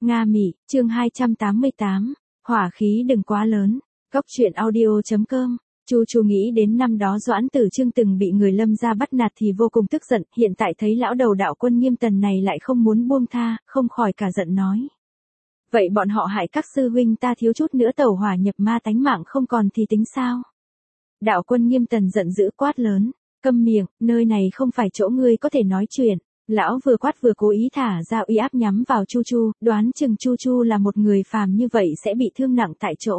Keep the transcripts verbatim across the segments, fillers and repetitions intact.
Nga Mị, chương hai trăm tám mươi tám, hỏa khí đừng quá lớn. Cốc truyện audio chấm com. Chu Chu nghĩ đến năm đó Doãn Tử Trương từng bị người Lâm gia bắt nạt thì vô cùng tức giận, hiện tại thấy lão đầu đạo quân Nghiêm Tần này lại không muốn buông tha, không khỏi cả giận nói: "Vậy bọn họ hại các sư huynh ta thiếu chút nữa tẩu hỏa nhập ma tánh mạng không còn thì tính sao?" Đạo quân Nghiêm Tần giận dữ quát lớn: "Câm miệng, nơi này không phải chỗ ngươi có thể nói chuyện." Lão vừa quát vừa cố ý thả ra uy áp nhắm vào Chu Chu, đoán chừng Chu Chu là một người phàm như vậy sẽ bị thương nặng tại chỗ.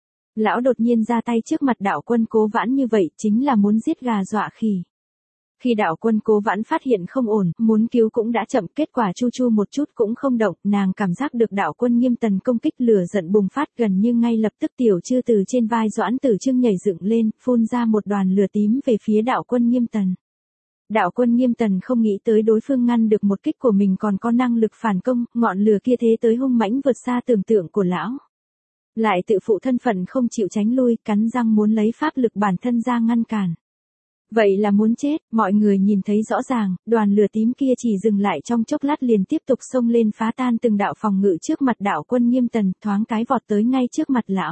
Lão đột nhiên ra tay trước mặt đạo quân Cố Vãn như vậy chính là muốn giết gà dọa khỉ. Khi đạo quân Cố Vãn phát hiện không ổn, muốn cứu cũng đã chậm, kết quả Chu Chu một chút cũng không động, nàng cảm giác được đạo quân Nghiêm Tần công kích lửa giận bùng phát, gần như ngay lập tức tiểu chư từ trên vai Doãn Tử Trương nhảy dựng lên, phun ra một đoàn lửa tím về phía đạo quân Nghiêm Tần. Đạo quân Nghiêm Tần không nghĩ tới đối phương ngăn được một kích của mình còn có năng lực phản công, ngọn lửa kia thế tới hung mãnh vượt xa tưởng tượng của lão. Lại tự phụ thân phận không chịu tránh lui, cắn răng muốn lấy pháp lực bản thân ra ngăn cản. Vậy là muốn chết, mọi người nhìn thấy rõ ràng, đoàn lửa tím kia chỉ dừng lại trong chốc lát liền tiếp tục xông lên phá tan từng đạo phòng ngự trước mặt đạo quân Nghiêm Tần, thoáng cái vọt tới ngay trước mặt lão.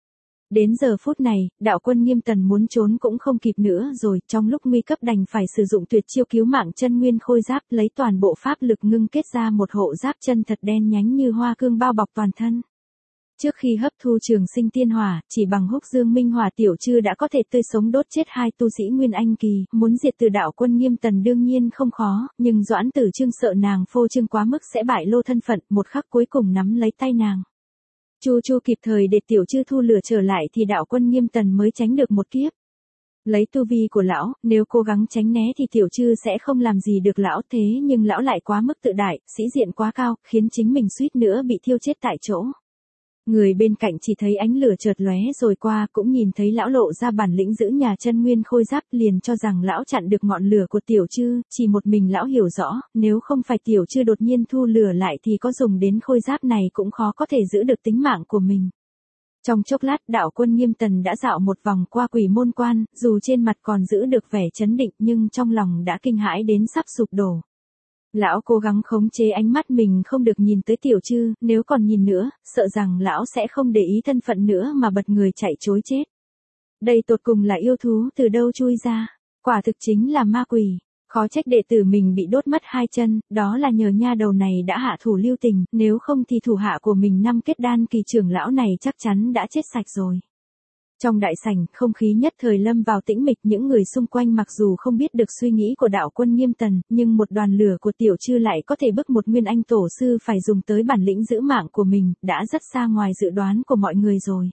Đến giờ phút này, đạo quân Nghiêm Tần muốn trốn cũng không kịp nữa rồi, trong lúc nguy cấp đành phải sử dụng tuyệt chiêu cứu mạng chân nguyên khôi giáp, lấy toàn bộ pháp lực ngưng kết ra một hộ giáp chân thật đen nhánh như hoa cương bao bọc toàn thân. Trước khi hấp thu trường sinh tiên hỏa, chỉ bằng húc dương minh hỏa tiểu chư đã có thể tươi sống đốt chết hai tu sĩ Nguyên Anh kỳ, muốn diệt từ đạo quân Nghiêm Tần đương nhiên không khó, nhưng Doãn Tử Trương sợ nàng phô trương quá mức sẽ bại lộ thân phận, một khắc cuối cùng nắm lấy tay nàng. Chu Chu kịp thời để tiểu chư thu lửa trở lại thì đạo quân Nghiêm Tần mới tránh được một kiếp. Lấy tu vi của lão, nếu cố gắng tránh né thì tiểu chư sẽ không làm gì được lão, thế nhưng lão lại quá mức tự đại, sĩ diện quá cao, khiến chính mình suýt nữa bị thiêu chết tại chỗ. Người bên cạnh chỉ thấy ánh lửa chợt lóe rồi qua, cũng nhìn thấy lão lộ ra bản lĩnh giữ nhà chân nguyên khôi giáp, liền cho rằng lão chặn được ngọn lửa của tiểu chư, chỉ một mình lão hiểu rõ, nếu không phải tiểu chư đột nhiên thu lửa lại thì có dùng đến khôi giáp này cũng khó có thể giữ được tính mạng của mình. Trong chốc lát, đạo quân Nghiêm Tần đã dạo một vòng qua quỷ môn quan, dù trên mặt còn giữ được vẻ trấn định nhưng trong lòng đã kinh hãi đến sắp sụp đổ. Lão cố gắng khống chế ánh mắt mình không được nhìn tới tiểu chư, nếu còn nhìn nữa, sợ rằng lão sẽ không để ý thân phận nữa mà bật người chạy trối chết. Đây tột cùng là yêu thú từ đâu chui ra, quả thực chính là ma quỷ, khó trách đệ tử mình bị đốt mất hai chân, đó là nhờ nha đầu này đã hạ thủ lưu tình, nếu không thì thủ hạ của mình năm kết đan kỳ trưởng lão này chắc chắn đã chết sạch rồi. Trong đại sảnh, không khí nhất thời lâm vào tĩnh mịch, những người xung quanh mặc dù không biết được suy nghĩ của đạo quân Nghiêm Tần, nhưng một đoàn lửa của tiểu chư lại có thể bức một nguyên anh tổ sư phải dùng tới bản lĩnh giữ mạng của mình, đã rất xa ngoài dự đoán của mọi người rồi.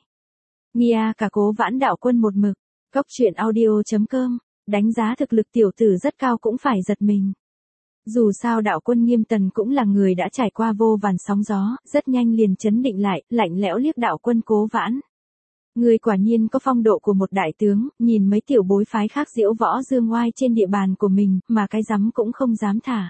Nia cả Cố Vãn đạo quân một mực, Cốc truyện audio chấm com, đánh giá thực lực tiểu tử rất cao cũng phải giật mình. Dù sao đạo quân Nghiêm Tần cũng là người đã trải qua vô vàn sóng gió, rất nhanh liền chấn định lại, lạnh lẽo liếc đạo quân Cố Vãn. Người quả nhiên có phong độ của một đại tướng, nhìn mấy tiểu bối phái khác diễu võ dương oai trên địa bàn của mình, mà cái rắm cũng không dám thả.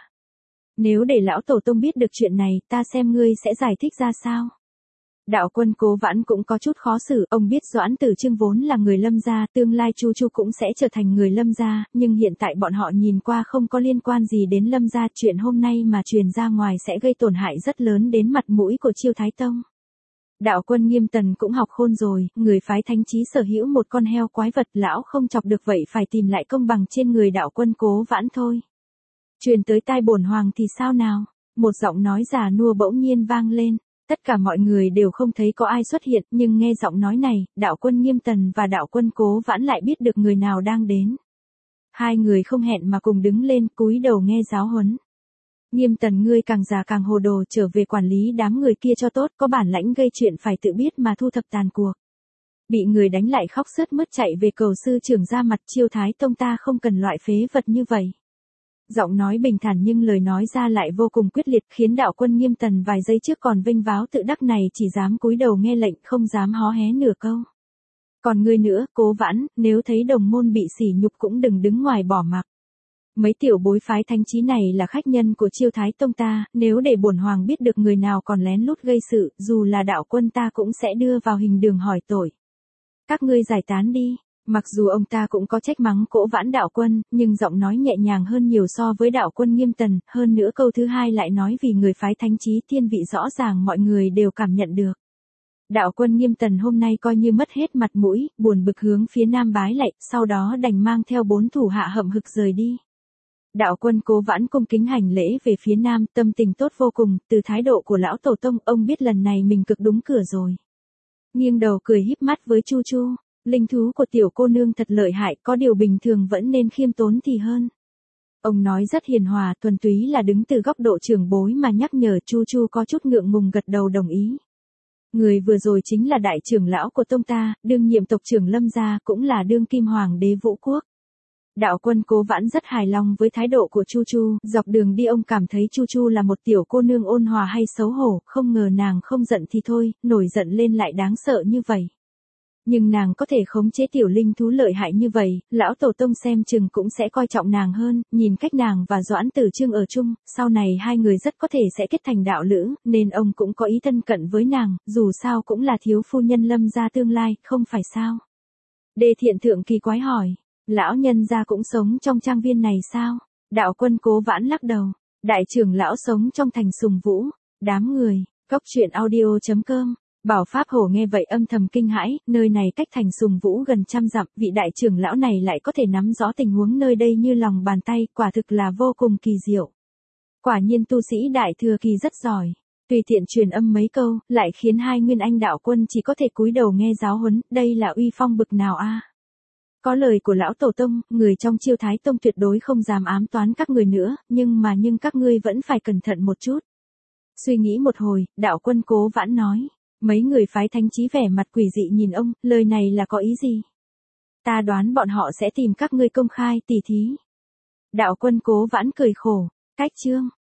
Nếu để lão tổ tông biết được chuyện này, ta xem ngươi sẽ giải thích ra sao? Đạo quân Cố Vãn cũng có chút khó xử, ông biết Doãn Tử Trương vốn là người Lâm gia, tương lai Chu Chu cũng sẽ trở thành người Lâm gia, nhưng hiện tại bọn họ nhìn qua không có liên quan gì đến Lâm gia, chuyện hôm nay mà truyền ra ngoài sẽ gây tổn hại rất lớn đến mặt mũi của Chiêu Thái Tông. Đạo quân Nghiêm Tần cũng học khôn rồi, người phái thánh trí sở hữu một con heo quái vật, lão không chọc được vậy phải tìm lại công bằng trên người đạo quân Cố Vãn thôi. Truyền tới tai bổn hoàng thì sao nào? Một giọng nói già nua bỗng nhiên vang lên, tất cả mọi người đều không thấy có ai xuất hiện, nhưng nghe giọng nói này, đạo quân Nghiêm Tần và đạo quân Cố Vãn lại biết được người nào đang đến. Hai người không hẹn mà cùng đứng lên, cúi đầu nghe giáo huấn. Nghiêm Tần, ngươi càng già càng hồ đồ, trở về quản lý đám người kia cho tốt, có bản lãnh gây chuyện phải tự biết mà thu thập tàn cuộc. Bị người đánh lại khóc sướt mướt chạy về cầu sư trưởng ra mặt, Chiêu Thái Tông ta không cần loại phế vật như vậy. Giọng nói bình thản nhưng lời nói ra lại vô cùng quyết liệt, khiến đạo quân Nghiêm Tần vài giây trước còn vênh váo tự đắc này chỉ dám cúi đầu nghe lệnh, không dám hó hé nửa câu. Còn ngươi nữa, Cố Vãn, nếu thấy đồng môn bị sỉ nhục cũng đừng đứng ngoài bỏ mặc. Mấy tiểu bối phái thánh trí này là khách nhân của Chiêu Thái Tông ta, nếu để bổn hoàng biết được người nào còn lén lút gây sự, dù là đạo quân ta cũng sẽ đưa vào hình đường hỏi tội. Các ngươi giải tán đi. Mặc dù ông ta cũng có trách mắng Cỗ Vãn đạo quân, nhưng giọng nói nhẹ nhàng hơn nhiều so với đạo quân Nghiêm Tần, hơn nữa câu thứ hai lại nói vì người phái thánh trí thiên vị rõ ràng mọi người đều cảm nhận được. Đạo quân Nghiêm Tần hôm nay coi như mất hết mặt mũi, buồn bực hướng phía nam bái lạy, sau đó đành mang theo bốn thủ hạ hậm hực rời đi. Đạo quân Cố Vãn cung kính hành lễ về phía nam, tâm tình tốt vô cùng, từ thái độ của lão tổ tông, ông biết lần này mình cực đúng cửa rồi. Nghiêng đầu cười híp mắt với Chu Chu, linh thú của tiểu cô nương thật lợi hại, có điều bình thường vẫn nên khiêm tốn thì hơn. Ông nói rất hiền hòa, thuần túy là đứng từ góc độ trưởng bối mà nhắc nhở. Chu Chu có chút ngượng ngùng gật đầu đồng ý. Người vừa rồi chính là đại trưởng lão của tông ta, đương nhiệm tộc trưởng Lâm gia, cũng là đương kim hoàng đế Vũ Quốc. Đạo quân Cố Vãn rất hài lòng với thái độ của Chu Chu, dọc đường đi ông cảm thấy Chu Chu là một tiểu cô nương ôn hòa hay xấu hổ, không ngờ nàng không giận thì thôi, nổi giận lên lại đáng sợ như vậy. Nhưng nàng có thể khống chế tiểu linh thú lợi hại như vậy, lão tổ tông xem chừng cũng sẽ coi trọng nàng hơn, nhìn cách nàng và Doãn Tử Trương ở chung, sau này hai người rất có thể sẽ kết thành đạo lữ, nên ông cũng có ý thân cận với nàng, dù sao cũng là thiếu phu nhân Lâm gia tương lai, không phải sao? Đề Thiện Thượng kỳ quái hỏi, lão nhân gia cũng sống trong trang viên này sao? Đạo quân Cố Vãn lắc đầu, đại trưởng lão sống trong thành Sùng Vũ. Đám người, cốc truyện audio chấm com. Bảo Pháp Hổ nghe vậy âm thầm kinh hãi, nơi này cách thành Sùng Vũ gần trăm dặm, vị đại trưởng lão này lại có thể nắm rõ tình huống nơi đây như lòng bàn tay, quả thực là vô cùng kỳ diệu. Quả nhiên tu sĩ đại thừa kỳ rất giỏi. Tùy tiện truyền âm mấy câu, lại khiến hai nguyên anh đạo quân chỉ có thể cúi đầu nghe giáo huấn, đây là uy phong bực nào a? Có lời của lão tổ tông, người trong Chiêu Thái tông tuyệt đối không dám ám toán các người nữa, nhưng mà nhưng các ngươi vẫn phải cẩn thận một chút. Suy nghĩ một hồi, đạo quân Cố Vãn nói. Mấy người phái thánh trí vẻ mặt quỷ dị nhìn ông, lời này là có ý gì? Ta đoán bọn họ sẽ tìm các ngươi công khai tỉ thí. Đạo quân Cố Vãn cười khổ, cách chương.